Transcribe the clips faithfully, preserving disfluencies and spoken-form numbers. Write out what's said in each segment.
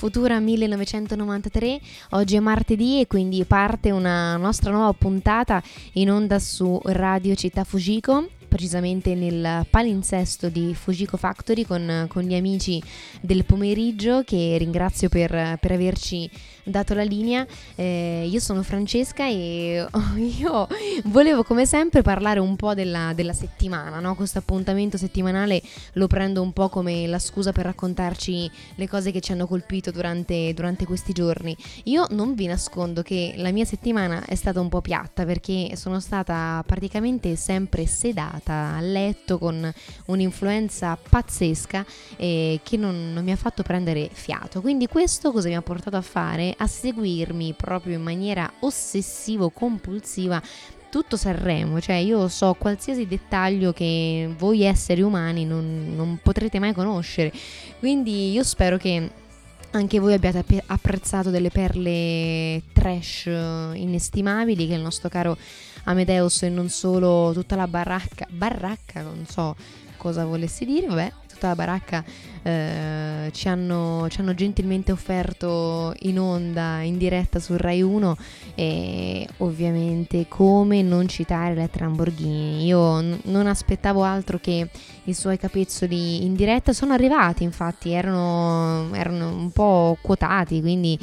Futura millenovecentonovantatré. Oggi è martedì e quindi parte una nostra nuova puntata in onda su Radio Città Fujiko, precisamente nel palinsesto di Fujiko Factory con, con gli amici del pomeriggio, che ringrazio per, per averci dato la linea. Eh, io sono Francesca e io volevo come sempre parlare un po' della, della settimana, no? Questo appuntamento settimanale lo prendo un po' come la scusa per raccontarci le cose che ci hanno colpito durante, durante questi giorni. Io non vi nascondo che la mia settimana è stata un po' piatta, perché sono stata praticamente sempre sedata a letto con un'influenza pazzesca eh, che non, non mi ha fatto prendere fiato. Quindi questo cosa mi ha portato a fare? A seguirmi proprio in maniera ossessivo-compulsiva tutto Sanremo. Cioè io so qualsiasi dettaglio che voi esseri umani non, non potrete mai conoscere, quindi io spero che anche voi abbiate apprezzato delle perle trash inestimabili che il nostro caro Amadeus e non solo tutta la baracca, baracca non so cosa volessi dire, vabbè, tutta la baracca eh, ci, hanno, ci hanno gentilmente offerto in onda, in diretta su Rai uno. E ovviamente come non citare Elettra Lamborghini. Io n- non aspettavo altro che i suoi capezzoli in diretta. Sono arrivati, infatti erano, erano un po' quotati, quindi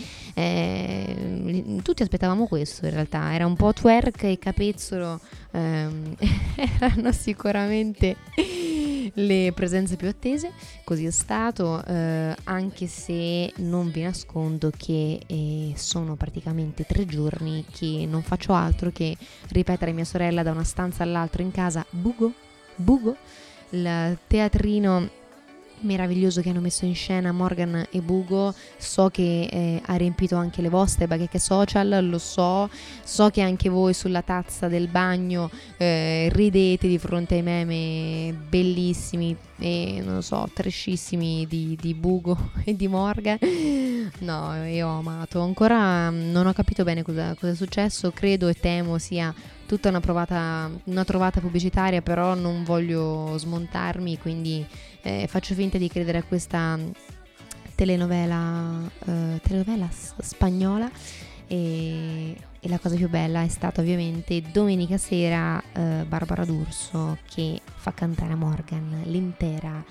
eh, tutti aspettavamo questo. In realtà era un po' twerk e capezzolo ehm, erano sicuramente le presenze più attese. Così è stato, eh, anche se non vi nascondo che eh, sono praticamente tre giorni che non faccio altro che ripetere a mia sorella da una stanza all'altra in casa: Bugo, Bugo, il teatrino meraviglioso che hanno messo in scena Morgan e Bugo. So che eh, ha riempito anche le vostre bacheche social, lo so, so che anche voi sulla tazza del bagno eh, ridete di fronte ai meme bellissimi e non lo so, trashissimi di, di Bugo e di Morgan. No, io ho amato, ancora non ho capito bene cosa, cosa è successo. Credo e temo sia tutta una provata, una trovata pubblicitaria, però non voglio smontarmi, quindi eh, faccio finta di credere a questa telenovela, eh, telenovela s- spagnola. E, e la cosa più bella è stata ovviamente domenica sera eh, Barbara D'Urso che fa cantare a Morgan l'intera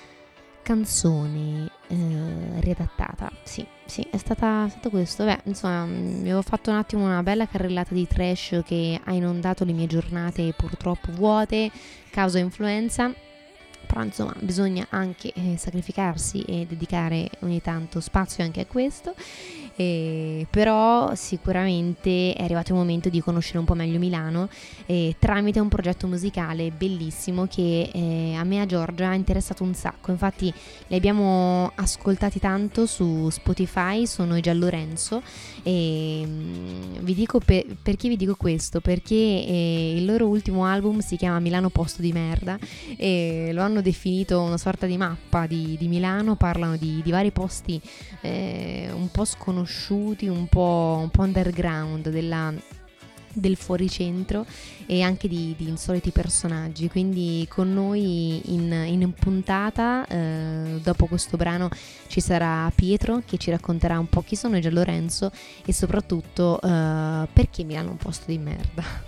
canzone eh, riadattata. Sì, sì, è stata, è stato questo. Beh, insomma, mi avevo fatto un attimo una bella carrellata di trash che ha inondato le mie giornate purtroppo vuote causa influenza. Però insomma bisogna anche eh, sacrificarsi e dedicare ogni tanto spazio anche a questo. Eh, però sicuramente è arrivato il momento di conoscere un po' meglio Milano eh, tramite un progetto musicale bellissimo che eh, a me e a Giorgia ha interessato un sacco. Infatti li abbiamo ascoltati tanto su Spotify, sono i Giallorenzo. E mh, vi dico per, perché vi dico questo, perché eh, il loro ultimo album si chiama Milano Posto di Merda e lo hanno definito una sorta di mappa di, di Milano. Parlano di, di vari posti eh, un po' sconosciuti, un po', un po' underground della, del fuoricentro e anche di, di insoliti personaggi. Quindi con noi in, in puntata eh, dopo questo brano ci sarà Pietro che ci racconterà un po' chi sono i Giallorenzo e soprattutto eh, perché Milano è un posto di merda.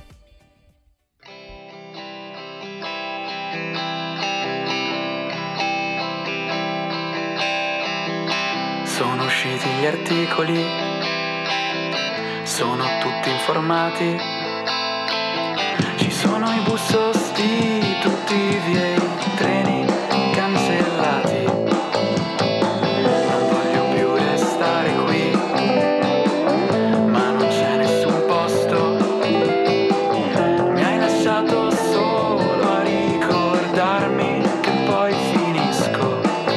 Sono usciti gli articoli, sono tutti informati, ci sono i bus sostitutivi e i treni cancellati. Non voglio più restare qui, ma non c'è nessun posto. Mi hai lasciato solo a ricordarmi che poi finisco.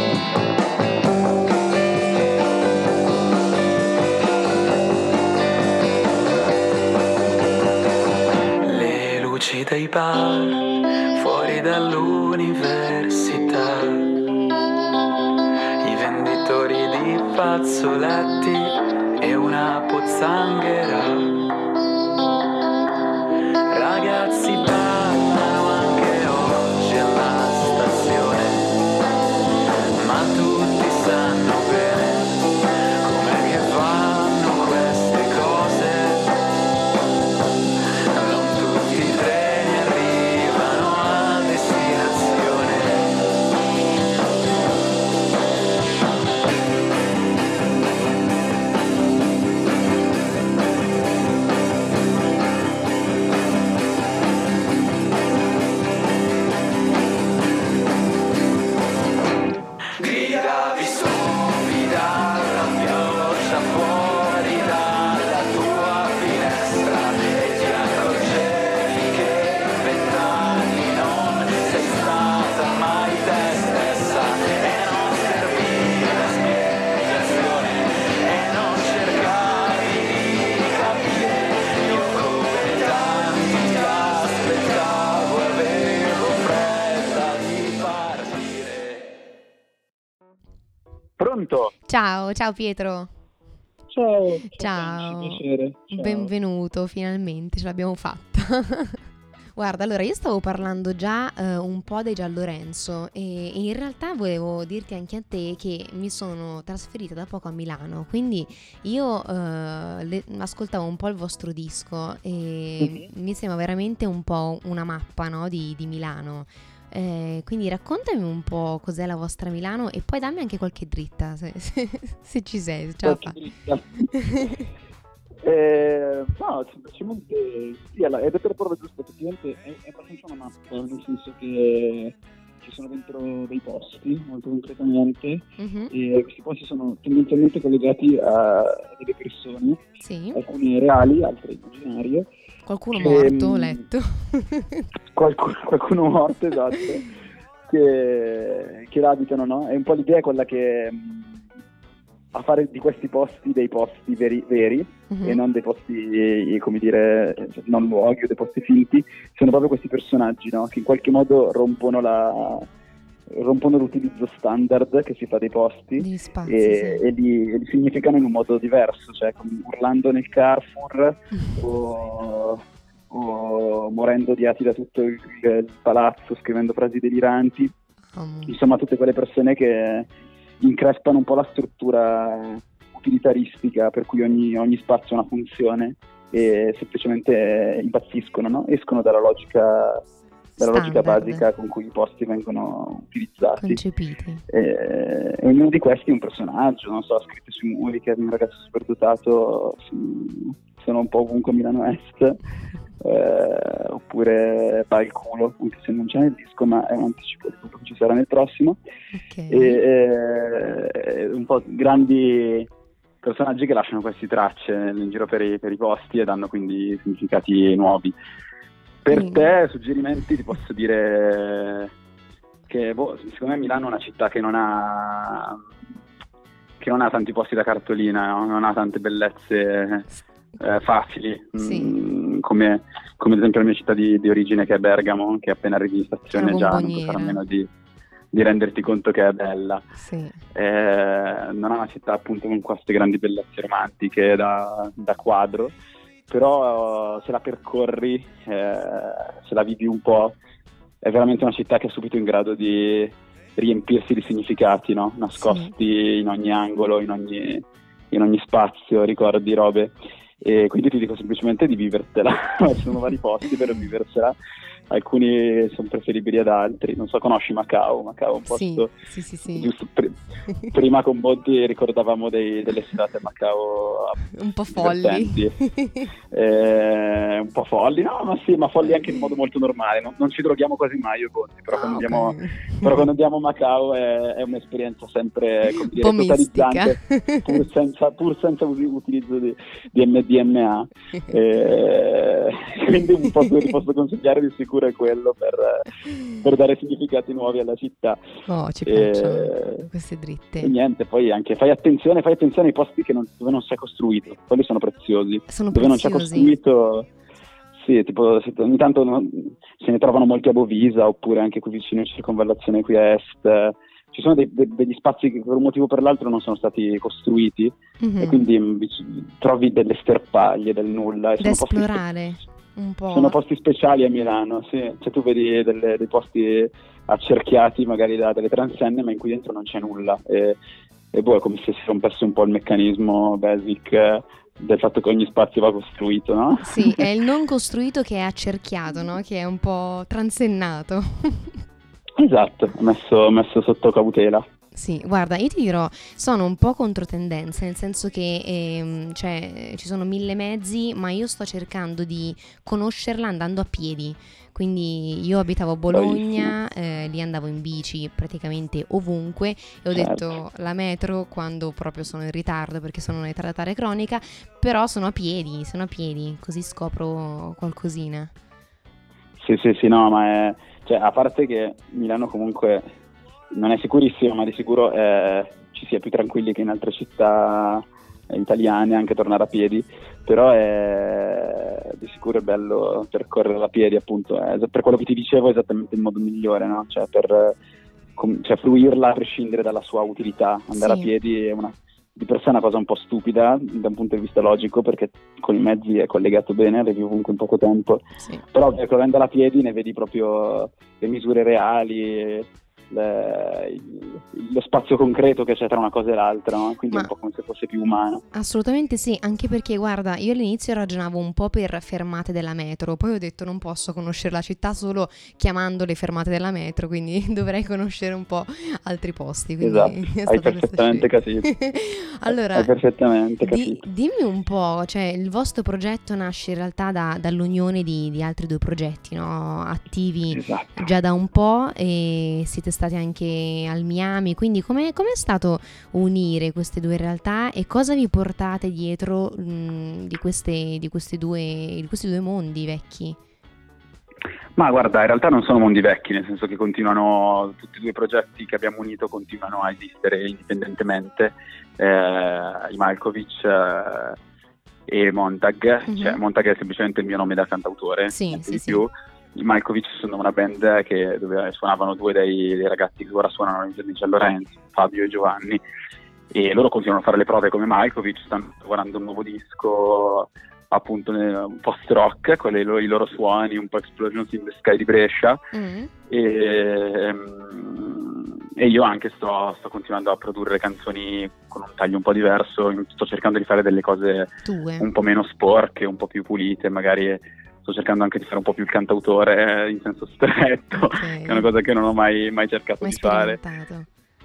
Dei bar fuori dall'università, i venditori di fazzoletti e una pozzanghera, ragazzi ballano anche oggi alla stazione, ma tutti sanno bene Pronto? Ciao, ciao Pietro. Ciao, Ciao, piacere. Ciao. benvenuto, finalmente ce l'abbiamo fatta. Guarda, allora io stavo parlando già eh, un po' dei Giallorenzo e, e in realtà volevo dirti anche a te che mi sono trasferita da poco a Milano, quindi io eh, le- ascoltavo un po' il vostro disco e Mhm. mi sembra veramente un po' una mappa, no, di, di Milano. Eh, quindi raccontami un po' cos'è la vostra Milano e poi dammi anche qualche dritta se, se- se ci sei, se ce la Qualche fai. dritta. Eh, no, semplicemente sì, allora, ed è per prova giusta, effettivamente è, è abbastanza una mappa, nel senso che ci sono dentro dei posti, molto concretamente, Mhm. e questi posti sono tendenzialmente collegati a delle persone, Sì, alcune reali, altre immaginarie, qualcuno che, morto, ho mh, letto. qualcuno, qualcuno morto, esatto, che, che l'abitano, no? E un po' l'idea è quella che mh, a fare di questi posti dei posti veri, veri e Mhm. non dei posti, eh, come dire, non luoghi o dei posti finti, sono proprio questi personaggi, no? Che in qualche modo rompono la rompono l'utilizzo standard che si fa dei posti Degli spazi, e, sì. e li, e li significano in un modo diverso, cioè come urlando nel Carrefour o, o morendo odiati da tutto il, il palazzo, scrivendo frasi deliranti, Amo. insomma tutte quelle persone che increspano un po' la struttura utilitaristica per cui ogni, ogni spazio ha una funzione e semplicemente impazziscono, no? Escono dalla logica, dalla logica Standard, basica con cui i posti vengono utilizzati. concepiti. E, e ognuno di questi è un personaggio, non so, scritto sui muri che è un ragazzo superdotato, sì, sono un po' ovunque a Milano Est, eh, oppure va il culo, anche se non c'è nel disco, ma è un anticipo di quello che ci sarà nel prossimo. Ok. E, e un po' grandi personaggi che lasciano queste tracce in giro per i, per i posti e danno quindi significati nuovi. Per Quindi- te, suggerimenti, ti posso dire che boh, secondo me Milano è una città che non ha che non ha tanti posti da cartolina, no? Non ha tante bellezze eh, facili, Sì. mm, come, come ad esempio la mia città di, di origine che è Bergamo, che appena arrivi in stazione Una già non puoi bomboniera. fare a meno di, di renderti conto che è bella. Sì. Eh, non è una città appunto con queste grandi bellezze romantiche da, da quadro, però se la percorri, eh, se la vivi un po', è veramente una città che è subito in grado di riempirsi di significati, no? Nascosti in ogni angolo, in ogni, in ogni spazio, ricordi, robe. E quindi ti dico semplicemente di vivertela. Ci sono vari posti per viversela, alcuni sono preferibili ad altri. Non so, conosci Macao? Macao è un Sì, posto sì, sì, sì. giusto. Pr- prima con Monti ricordavamo dei, delle serate a Macao Un po' folli. divertenti. Eh, un po' folli, no, ma sì, ma folli anche in modo molto normale. Non, non ci droghiamo quasi mai io e Monti, però, Ah, quando ok. andiamo, però quando andiamo a Macao è, è un'esperienza sempre, come Un dire, po' mistica. totalizzante, pur senza, pur senza us- utilizzo di, di M D M A. Eh, quindi un posto che ti posso consigliare di sicuro è quello per, per dare significati nuovi alla città. Oh, ci E- piacciono queste E dritte. niente, poi anche fai attenzione, fai attenzione ai posti che non, dove non si è costruito, quelli sono preziosi. Sono Dove non c'è preziosi. costruito, sì, tipo se- ogni tanto non- se ne trovano molti a Bovisa oppure anche qui vicino in circonvallazione qui a est. Ci sono dei- de- degli spazi che per un motivo o per l'altro non sono stati costruiti Mhm. e quindi mh, vic- trovi delle sterpaglie del nulla. E Da sono posti spe- esplorare un po'. sono posti speciali a Milano, sì. Cioè tu vedi delle- dei posti accerchiati magari da delle transenne, ma in cui dentro non c'è nulla. E, e boh, è come se si rompesse un po' il meccanismo basic eh, del fatto che ogni spazio va costruito, no? Sì, è il non costruito che è accerchiato, no? Che è un po' transennato. Esatto, messo, messo sotto cautela. Sì, guarda, io ti dirò, sono un po' controtendenza, nel senso che ehm, cioè, ci sono mille mezzi, ma io sto cercando di conoscerla andando a piedi. Quindi io abitavo a Bologna, eh, lì andavo in bici praticamente ovunque e ho Certo. detto la metro quando proprio sono in ritardo perché sono una ritardataria cronica, però sono a piedi, sono a piedi, così scopro qualcosina. Sì, sì, sì, no, ma è, cioè, a parte che Milano comunque non è sicurissimo, ma di sicuro eh, ci si è più tranquilli che in altre città eh, italiane, anche tornare a piedi, però è di sicuro è bello percorrere a piedi, appunto, è, per quello che ti dicevo è esattamente il modo migliore, no? Cioè per, com- cioè fruirla a prescindere dalla sua utilità. Andare Sì. a piedi è una, di per sé è una cosa un po' stupida da un punto di vista logico, perché con i mezzi è collegato bene, arrivi ovunque in poco tempo, Sì. però ecco, avendo a piedi ne vedi proprio le misure reali, le- il- lo spazio concreto che c'è tra una cosa e l'altra, no? Quindi Ma- è un po' come se fosse più umano. Assolutamente sì, anche perché guarda, io all'inizio ragionavo un po' per fermate della metro, poi ho detto non posso conoscere la città solo chiamando le fermate della metro, quindi dovrei conoscere un po' altri posti. Quindi Esatto, è hai stata questa perfettamente scelta. capito. Allora, Hai perfettamente di- capito. dimmi un po', cioè il vostro progetto nasce in realtà da- dall'unione di, di altri due progetti, no? Attivi Esatto. già da un po' e siete stati anche al Miami, quindi com'è, com'è stato unire queste due realtà e cosa vi portate dietro mh, di, queste, di, queste due, di questi due mondi vecchi? Ma guarda, in realtà non sono mondi vecchi, nel senso che continuano, tutti e due i progetti che abbiamo unito continuano a esistere indipendentemente, eh, i Malkovich eh, e Montag, Mhm. cioè Montag è semplicemente il mio nome da cantautore, Sì, niente sì, di sì. più. I Malkovich sono una band che, dove suonavano due dei, dei ragazzi che ora suonano in San Lorenzo, Fabio e Giovanni, e loro continuano a fare le prove come Malkovich, stanno lavorando un nuovo disco appunto nel post rock con le loro- i loro suoni un po' Explosions in the Sky di Brescia, Mm. e, ehm, e io anche sto, sto continuando a produrre canzoni con un taglio un po' diverso, sto cercando di fare delle cose Due. un po' meno sporche, un po' più pulite, magari sto cercando anche di fare un po' più il cantautore eh, in senso stretto, Ok. che è una cosa che non ho mai, mai cercato Mai di fare. sperimentato.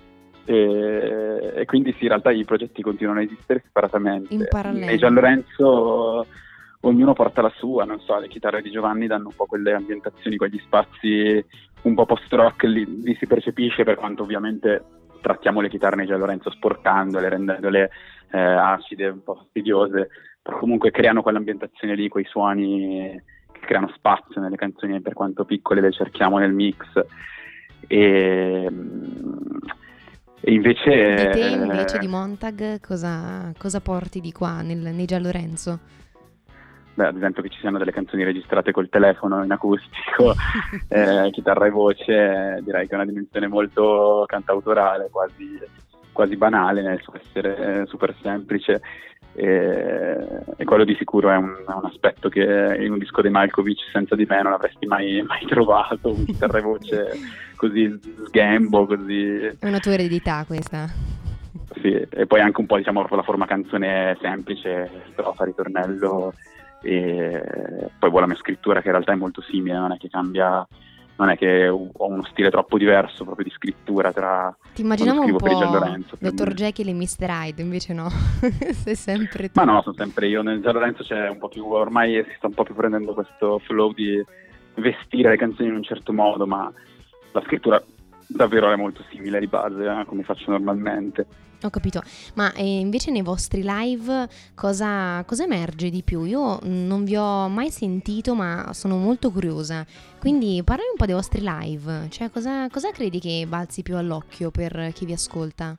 E, e quindi sì, in realtà i progetti continuano a esistere separatamente. In parallelo. E Gian Lorenzo ognuno porta la sua, non so, le chitarre di Giovanni danno un po' quelle ambientazioni, quegli spazi un po' post-rock, lì, lì si percepisce, per quanto ovviamente trattiamo le chitarre di Gian Lorenzo sporcandole, rendendole eh, acide, un po' fastidiose, però comunque creano quell'ambientazione lì, quei suoni che creano spazio nelle canzoni, per quanto piccole le cerchiamo nel mix. E, e invece Di te invece di Montag cosa, cosa porti di qua nel, nei Gian Lorenzo? beh, ad esempio che ci siano delle canzoni registrate col telefono in acustico, eh, chitarra e voce, direi che è una dimensione molto cantautorale, quasi, quasi banale nel suo essere eh, super semplice, e, e quello di sicuro è un, è un aspetto che in un disco dei Malkovich senza di me non avresti mai, mai trovato, un chitarra e voce così sgambo, così... È una tua eredità questa. Sì, e poi anche un po' diciamo la forma canzone semplice, strofa, ritornello, e poi poi la mia scrittura che in realtà è molto simile, non è che cambia, non è che ho uno stile troppo diverso proprio di scrittura tra Ti immaginavo un quando scrivo per i Gian po' Lorenzo, per dottor me. Jekyll e mister Hyde, invece no, sei sempre tu. Ma no, sono sempre io, nel Gian Lorenzo c'è un po' più, ormai si sta un po' più prendendo questo flow di vestire le canzoni in un certo modo, ma la scrittura davvero è molto simile di base, eh, come faccio normalmente. Ho capito, ma eh, invece nei vostri live cosa, cosa emerge di più? Io non vi ho mai sentito, ma sono molto curiosa, quindi parlami un po' dei vostri live, cioè cosa, cosa credi che balzi più all'occhio per chi vi ascolta?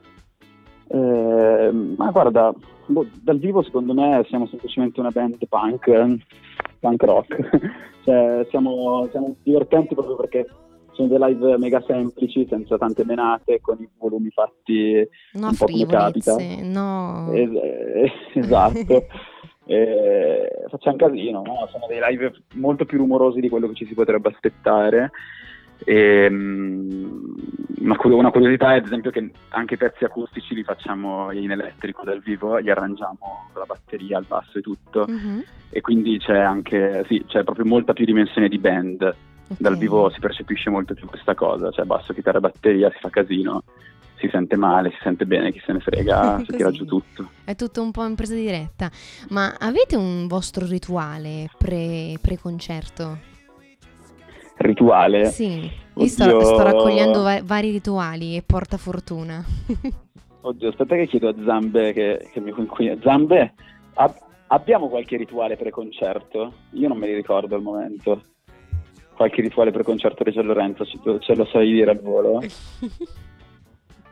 Eh, ma guarda, boh, dal vivo secondo me siamo semplicemente una band punk, eh, punk rock, cioè siamo, siamo divertenti proprio perché sono dei live mega semplici, senza tante menate, con i volumi fatti No un po' come capita. frivolezze, no... Es- eh, esatto. Eh, facciamo casino, no? Sono dei live molto più rumorosi di quello che ci si potrebbe aspettare. E, um, una, cu- una curiosità è ad esempio che anche i pezzi acustici li facciamo in elettrico dal vivo, li arrangiamo con la batteria, il basso e tutto, Mhm. e quindi c'è anche, sì, c'è proprio molta più dimensione di band. Dal Ok. vivo si percepisce molto più questa cosa, cioè basso, chitarra e batteria, si fa casino, si sente male, si sente bene, chi se ne frega, si tira Così. giù tutto. È tutto un po' in presa diretta, ma avete un vostro rituale pre, pre-concerto? Rituale? Sì, io sto, Oddio. sto raccogliendo va- vari rituali e porta fortuna. Oddio, aspetta che chiedo a Zambe, che, che mi coinquina. Zambe, ab- abbiamo qualche rituale pre-concerto? Io non me li ricordo al momento. Qualche rituale pre-concerto di Gian Lorenzo, ce, ce lo sai dire al volo?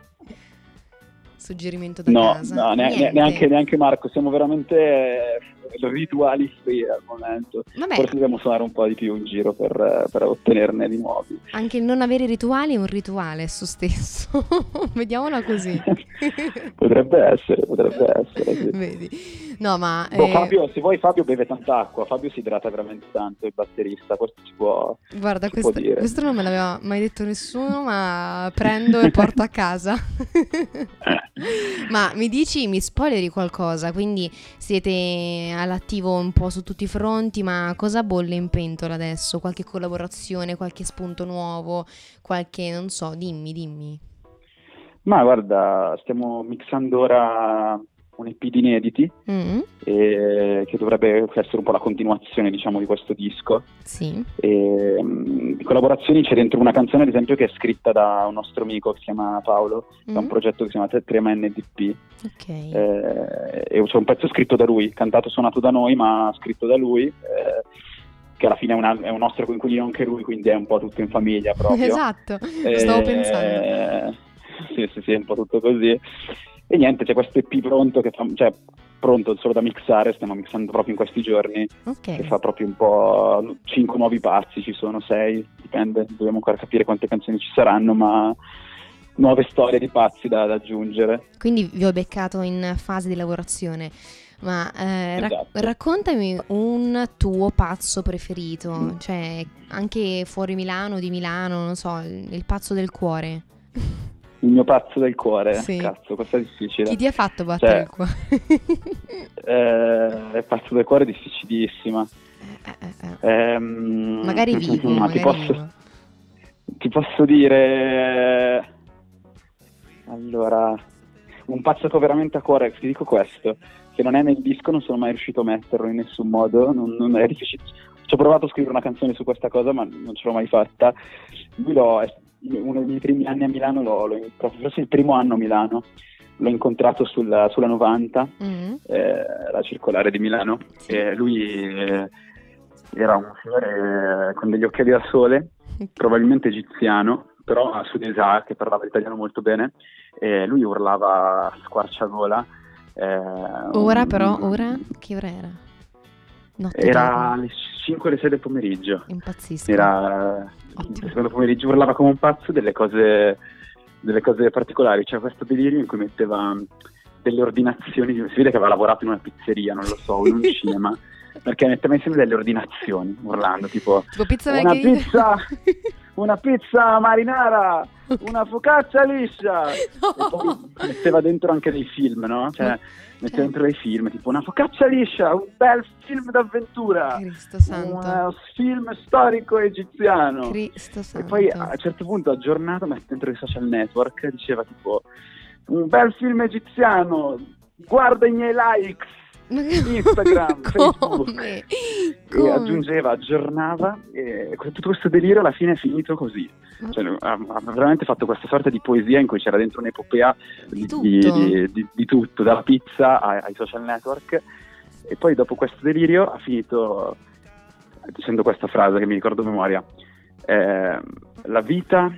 Suggerimento da No, casa. no, ne- ne- Niente. neanche, neanche Marco, siamo veramente eh, rituali free al momento. Vabbè, Forse dobbiamo suonare un po' di più in giro per, per ottenerne di nuovi. anche il non avere rituali è un rituale esso stesso. Vediamola così. Potrebbe essere, potrebbe essere, sì. Vedi? No, ma Boh, eh, Fabio, se vuoi Fabio beve tanta acqua, Fabio si idrata veramente tanto, il batterista, questo si può, guarda, si può questo, dire. questo non me l'aveva mai detto nessuno, ma prendo e porto a casa. Ma mi dici, mi spoileri qualcosa? Quindi siete all'attivo un po' su tutti i fronti, ma cosa bolle in pentola adesso? Qualche collaborazione, qualche spunto nuovo, qualche, non so, dimmi, dimmi. Ma guarda, stiamo mixando ora un E P di inediti, Mm, eh, che dovrebbe essere un po' la continuazione, diciamo, di questo disco. sì, E, mh, di collaborazioni c'è dentro una canzone, ad esempio, che è scritta da un nostro amico che si chiama Paolo, da un mm, progetto che si chiama tre M N D P. ok. Eh, e c'è un pezzo scritto da lui, cantato e suonato da noi, ma scritto da lui, eh, che alla fine è, una- è un nostro coinquilino anche lui, quindi è un po' tutto in famiglia proprio. Esatto, lo stavo Eh, pensando. Sì, sì, sì, un po' tutto così. E niente, c'è questo E P pronto, che fa, cioè pronto solo da mixare, stiamo mixando proprio in questi giorni, che Ok. fa proprio un po' cinque nuovi pazzi, ci sono sei, dipende, dobbiamo ancora capire quante canzoni ci saranno, ma nuove storie di pazzi da, da aggiungere. Quindi vi ho beccato in fase di lavorazione, ma eh, rac- Esatto. raccontami un tuo pazzo preferito, cioè anche fuori Milano, di Milano, non so, il, il pazzo del cuore. Il mio pazzo del cuore, Sì. cazzo, questo è difficile. Chi ti ha fatto battere Cioè, il cuore? Eh, il pazzo del cuore è difficilissima. Eh, eh, eh. Ehm, Magari vivo, ma magari ti posso, vivo. ti posso dire, allora, un pazzo che ho veramente a cuore, ti dico questo, che non è nel disco, non sono mai riuscito a metterlo in nessun modo, non, non è difficile. Ci ho provato a scrivere una canzone su questa cosa, ma non ce l'ho mai fatta. Lui l'ho, è uno dei miei primi anni a Milano, l'ho, l'ho, forse il primo anno a Milano, l'ho incontrato sulla, sulla novanta, Mm, eh, la circolare di Milano, sì. e lui eh, era un signore con degli occhiali da sole, probabilmente egiziano, però a Sudesa, che parlava italiano molto bene, e lui urlava a squarciagola. eh, Ora però, un- ora? Che ora era? Notte Era giorno. alle cinque o alle sei del pomeriggio. Impazzisco. Era Ottimo. il secondo pomeriggio, urlava come un pazzo delle cose, delle cose particolari. C'era questo delirio in cui metteva delle ordinazioni, si vede che aveva lavorato in una pizzeria, non lo so, in un cinema, perché metteva insieme delle ordinazioni, urlando tipo Tipo pizza una margherita. pizza, una pizza marinara, una focaccia liscia. E poi metteva dentro anche dei film, no? Cioè, metteva dentro dei film, tipo una focaccia liscia, un bel film d'avventura, Cristo un santo. uh, film storico egiziano. Cristo E santo. poi a un certo punto, aggiornato, mette dentro i social network, diceva tipo un bel film egiziano, guarda i miei likes, Ma- Instagram, Facebook. Come? E Come? aggiungeva, aggiornava, e tutto questo delirio alla fine è finito così. Cioè, ha, ha veramente fatto questa sorta di poesia in cui c'era dentro un'epopea Di di, tutto. di- di- di tutto, dalla pizza ai, ai social network. E poi dopo questo delirio ha finito dicendo questa frase che mi ricordo a memoria: eh, la vita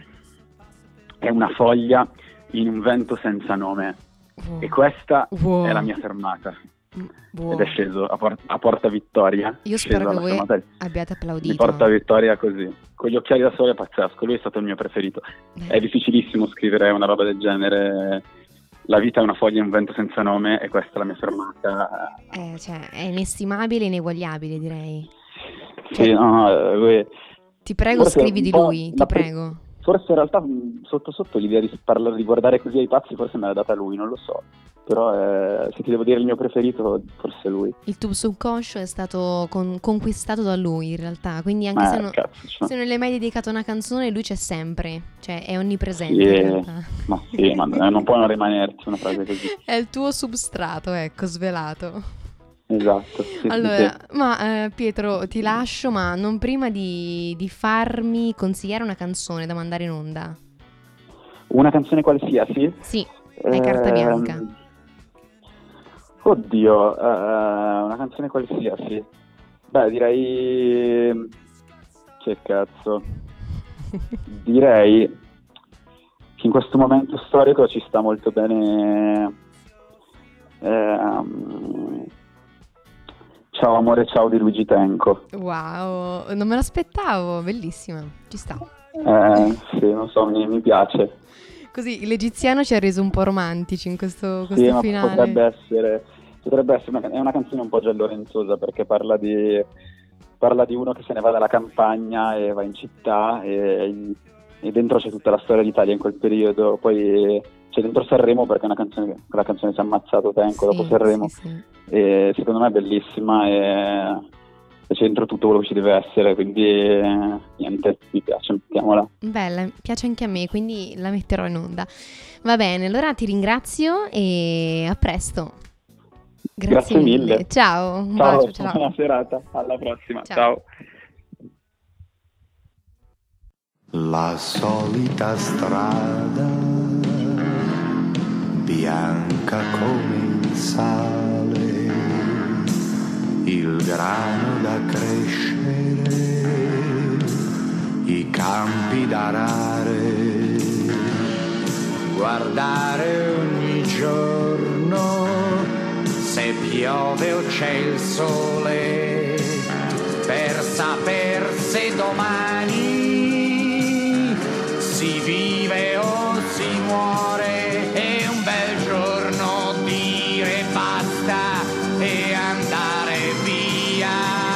è una foglia in un vento senza nome, Wow. e questa Wow. è la mia fermata. Wow. Ed è sceso a, por- a Porta Vittoria. Io È spero sceso che alla voi fermata di- abbiate di applaudito. Porta Vittoria così, con gli occhiali da sole, è pazzesco. Lui è stato il mio preferito. È difficilissimo scrivere una roba del genere. La vita è una foglia in un vento senza nome, e questa è la mia fermata. Eh, cioè, è inestimabile e ineguagliabile, direi. Sì, no, no, lui- Ti prego, forse scrivi un di po' lui, ti la pre- prego. Forse in realtà mh, sotto sotto l'idea di parlare, di guardare così ai pazzi, forse me l'ha data lui, non lo so. Però eh, se ti devo dire il mio preferito, forse lui. Il tuo subconscio è stato con- conquistato da lui, in realtà. Quindi anche Ma se, non- cazzo, cioè, se non le hai mai dedicato una canzone, lui c'è sempre. Cioè, è onnipresente, sì, in realtà. ma sì, ma non può non rimanerci una frase così. È il tuo substrato, ecco, svelato. Esatto. Sì, sì, Allora, sì. ma eh, Pietro, ti lascio, ma non prima di, di farmi consigliare una canzone da mandare in onda. Una canzone qualsiasi? Sì, hai carta Ehm, bianca. Oddio, eh, una canzone qualsiasi. Beh, direi... Che cazzo. Direi che in questo momento storico ci sta molto bene... ehm, Ciao amore, ciao di Luigi Tenco. Wow, non me l'aspettavo, bellissima, ci sta. Eh, sì, non so, mi, mi piace. Così l'egiziano ci ha reso un po' romantici in questo, Sì, questo ma finale. potrebbe essere, potrebbe essere una, è una canzone un po' giallorenzosa perché parla di, parla di uno che se ne va dalla campagna e va in città e, e dentro c'è tutta la storia d'Italia in quel periodo. Poi c'è dentro Sanremo perché è una canzone, quella canzone si è ammazzato Tenco dopo Sì, Sanremo. sì, sì. E secondo me è bellissima e, e c'è dentro tutto quello che ci deve essere, quindi eh, niente, mi piace, mettiamola. Bella, piace anche a me, quindi la metterò in onda. Va bene, allora ti ringrazio e a presto. Grazie, Grazie mille. mille. Ciao, un Ciao, bacio, ciao. buona serata, alla prossima, Ciao. ciao. La solita strada, bianca come il sale, il grano da crescere, i campi da arare, guardare ogni giorno se piove o c'è il sole, per saper se domani si vive o si muore. È un bel giorno dire basta e andare via.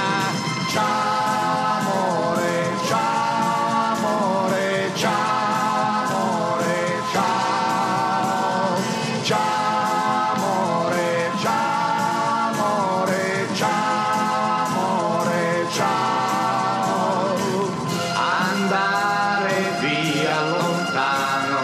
Ciao amore, ciao amore, ciao amore, ciao. Ciao amore, ciao amore, ciao amore, ciao. Andare via lontano,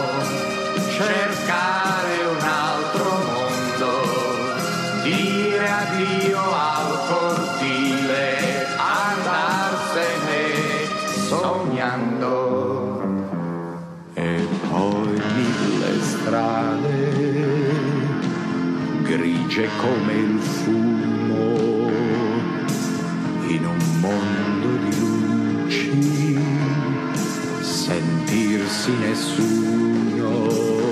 cercare un altro mondo, dire addio al cortile, andarsene sognando. E poi mille strade, grigie come il fumo, in un mondo di luci, sentirsi nessuno,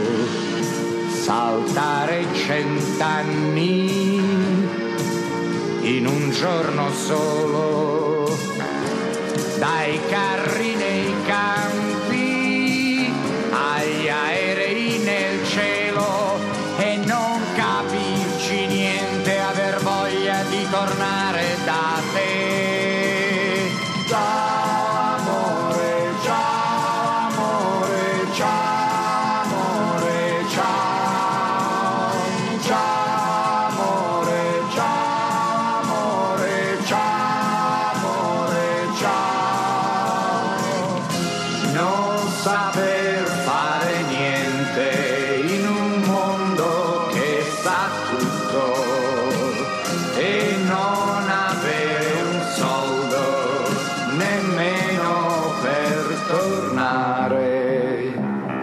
saltare cent'anni in un giorno solo, dai carri nei campi agli aerei nel cielo, e non capirci niente, aver voglia di tornare da te. Ciao amore, ciao amore, ciao amore, ciao. Ciao amore, ciao amore, ciao amore, ciao. Non saper fare niente in un mondo che sa tutto e non avere un soldo nemmeno per tornare.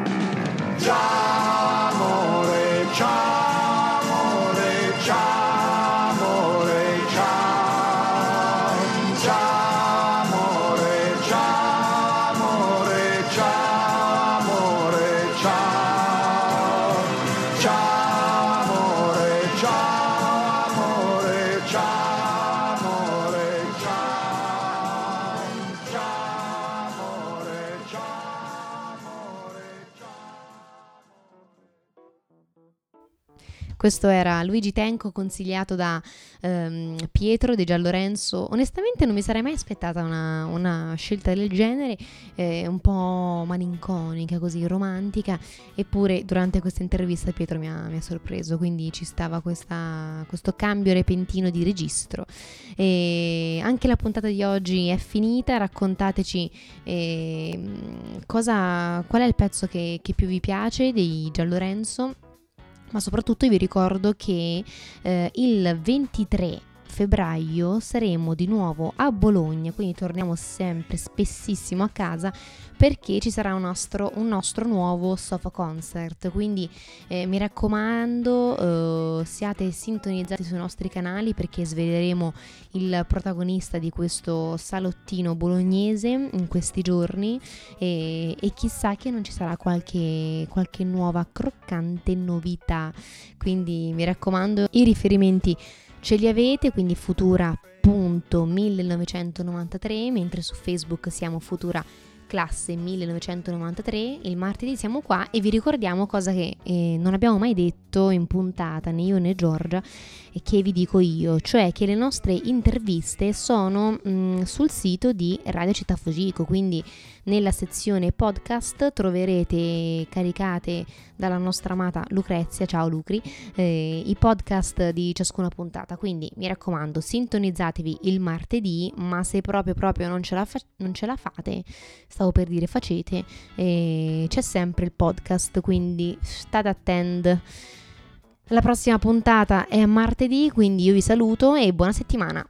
Ciao amore, ciao amore, ciao amore, ciao. Ciao amore, ciao amore, ciao amore, ciao. Ciao amore, ciao amore, ciao amore, ciao. Ciao amore, ciao amore, ciao. Questo era Luigi Tenco, consigliato da ehm, Pietro De Giallorenzo. Onestamente non mi sarei mai aspettata una, una scelta del genere, eh, un po' malinconica, così romantica, eppure durante questa intervista Pietro mi ha, mi ha sorpreso, quindi ci stava questa, questo cambio repentino di registro. E anche la puntata di oggi è finita. Raccontateci eh, cosa, qual è il pezzo che, che più vi piace dei Giallorenzo. Ma soprattutto vi ricordo che eh, il ventitré febbraio saremo di nuovo a Bologna, quindi torniamo sempre spessissimo a casa, perché ci sarà un nostro, un nostro nuovo Sofa Concert. Quindi eh, mi raccomando, eh, siate sintonizzati sui nostri canali, perché sveleremo il protagonista di questo salottino bolognese in questi giorni, e, e chissà che non ci sarà qualche, qualche nuova croccante novità. Quindi mi raccomando, i riferimenti ce li avete, quindi futura punto millenovecentonovantatré, mentre su Facebook siamo Futura Classe millenovecentonovantatré. Il martedì siamo qua e vi ricordiamo cosa che eh, non abbiamo mai detto in puntata, né io né Giorgia, e che vi dico io, cioè che le nostre interviste sono mh, sul sito di Radio Città Fujiko, quindi nella sezione podcast troverete caricate dalla nostra amata Lucrezia, ciao Lucri, eh, i podcast di ciascuna puntata, quindi mi raccomando sintonizzatevi il martedì, ma se proprio proprio non ce la, fa- non ce la fate, stavo per dire facete, eh, c'è sempre il podcast, quindi state attenti. La prossima puntata è a martedì, quindi io vi saluto e buona settimana.